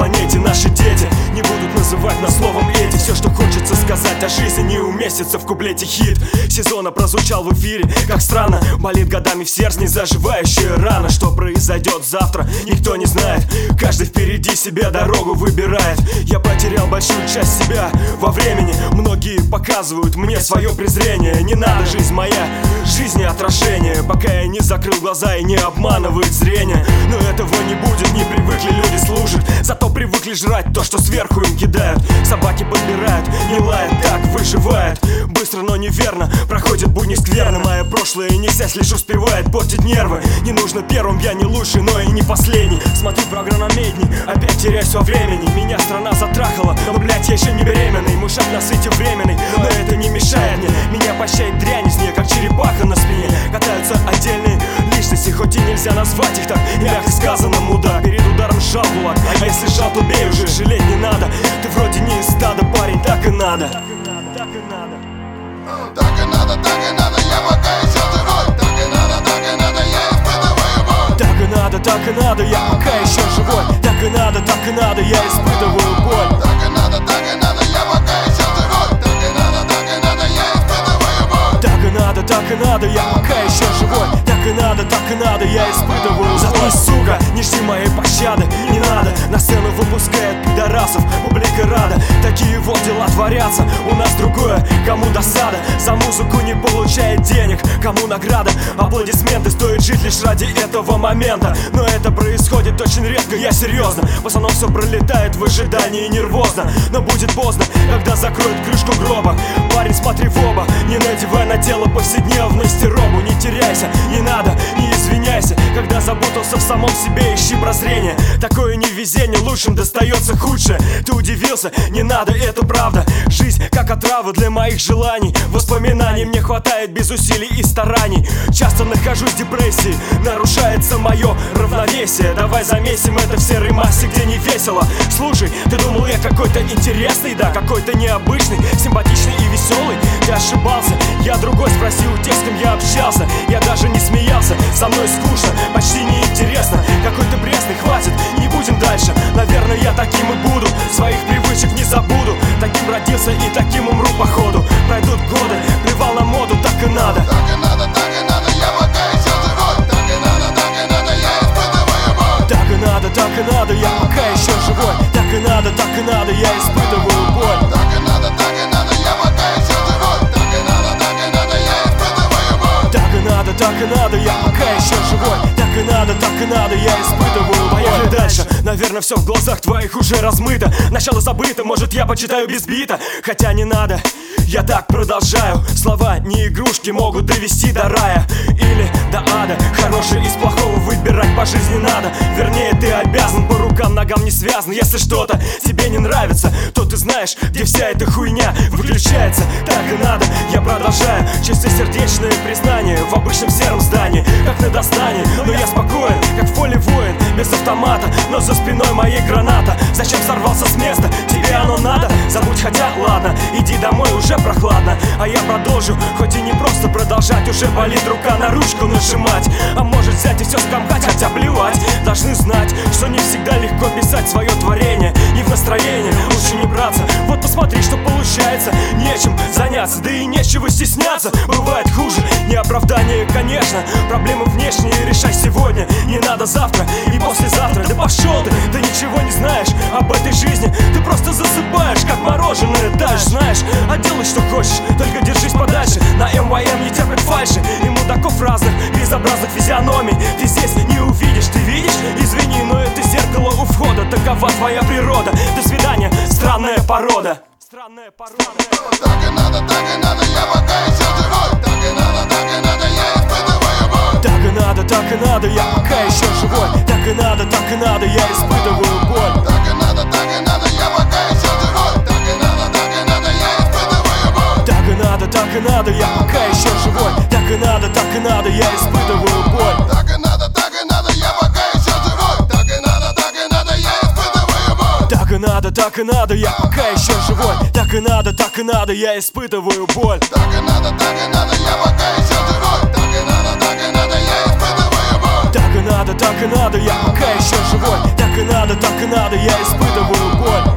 планете. Наши дети не будут называть нас словом эти. Все, что хочется сказать о жизни, не уместится в куплете. Хит сезона прозвучал в эфире. Как странно, болит годами в сердце незаживающая рана. Что произойдет завтра, никто не знает. Каждый впереди себе дорогу выбирает. Я потерял большую часть себя во времени. Многие показывают мне свое презрение. Не надо, жизнь моя, жизни отражение. Пока я не закрыл глаза и не обманывает зрение. Но этого не будет, не привыкли люди слушать. Зато привыкли жрать то, что сверху им кидают. Собаки подбирают, не лают, так выживает. Быстро, но неверно, проходит будни скверно. Мое прошлое нельзя, лишь успевает портить нервы. Не нужно первым, я не лучший, но и не последний. Смотрю программедни, опять теряюсь во времени. Меня страна затрахала, но, блять, я еще не беременный. Мой шаг на свете временный, но это не мешает мне. Меня пощает дрянь из нее, как черепаха на спине. Катаются отдельные личности, хоть и нельзя назвать их так, мягко сказано, мудак. Перед ударом сжал кулак, а если сжал, то бей уже, жалеть не надо. Ты вроде не из стада, парень, так и надо. Так и надо, так и надо. Так и надо, так и надо, я пока еще живой. Так и надо, я испытываю боль. Так и надо, так и надо, я пока еще живой. Так и надо, я испытываю боль. Так и надо, я пока еще живой. Так и надо, я испытываю боль. Так и надо, я пока еще живой. Так и надо, я испытываю боль. Зато, сука, не жди моей пощады, не надо. На сцену выпускают пидорасов, публика рада. Такие вот дела творятся, у нас другое, кому досада. За музыку не получает денег, кому награда. Аплодисменты, стоит жить лишь ради этого момента. Но это происходит очень редко, я серьезно. В основном все пролетает в ожидании нервозно. Но будет поздно, когда закроют крышку гроба. Парень, смотри в оба, не надевай на тело повседневности робу. Не теряйся, не надо, не извиняйся. Когда запутался в самом себе, ищи прозрение. Такое невезение, лучшим достается худшее. Ты удивился, не надо, это правда. Жизнь как отрава для моих желаний. Воспоминаний мне хватает без усилий и стараний. Часто нахожусь в депрессии, нарушается мое равновесие. Давай замесим это в серой массе, где не весело. Слушай, ты думал, я какой-то интересный, да, какой-то необычный, симпатичный и веселый. Ты ошибался, я другой, спроси у тех, с кем я общался. Я даже не смеялся, со мной скучно, почти неинтересно. Какой-то пресный, хватит, не будем дальше. Наверное, я таким и буду, своих привычек не забуду. Таким родился и таким умру походу. Пройдут годы, плевал на моду, так и надо. Так и надо, я пока еще живой. Так и надо, я испытываю боль. Так и надо, я пока еще живой. Так и надо, я испытываю боль. Так и надо, я пока еще живой. Так и надо, я испытываю боль. Так и надо, я пока еще живой. Так и надо, я испытываю боль. Поехали дальше, наверное, все в глазах твоих уже размыто. Начало забыто, может, я почитаю без бита. Хотя не надо, я так продолжаю. Слова не игрушки, могут довести до рая или до ада. Хорошее из плохого выбирать по жизни надо. Вернее, ты обязан, по рукам, ногам не связан. Если что-то тебе не нравится, то ты знаешь, где вся эта хуйня выключается. Так и надо, я продолжаю. Чистосердечное признание в обычном сером здании, как на достании. Но я спокоен, как в поле воин, без автомата, но за спиной моей граната. Зачем сорвался с места? Тебе оно надо? Забудь, хотя ладно, иди домой, уже прохладно. А я продолжу, хоть и не просто продолжать. Уже болит рука на ручку нажимать. А может взять и все скомкать, хотя плевать. Должны знать, что не всегда легко писать свое творение. Не в настроении, лучше не браться. Вот посмотри, что получается. Нечем заняться, да и нечего стесняться. Бывает хуже, не оправдание, конечно. Проблемы внешние решай сегодня. Не надо завтра и послезавтра. Да пошел ты ничего не знаешь об этой жизни. Ты просто засыпаешь, как мороженое дальше. Знаешь, а делай что хочешь, только держись подальше. На МВМ не терпят фальши и мудаков разных, безобразных физиономий. Ты здесь не увидишь, ты видишь? Извини, но это зеркало у входа. Такова твоя природа. До свидания, странная порода. Странная порода. Так и надо, я пока еще живой. Так и надо, я испытываю боль. Так и надо, я пока еще живой. Так и надо, я испытываю боль. Так и надо, я пока еще живой. Так и надо, я испытываю боль. Так и надо, я пока еще живой. Так и надо, я испытываю боль. Так и надо, я пока еще живой. Так и надо, я испытываю боль. Так и надо, я пока еще живой. Так и надо, я испытываю боль. Так и надо, я пока еще живой. Так и надо, я испытываю боль. Так и надо, я пока еще живой. Так и надо, я испытываю боль.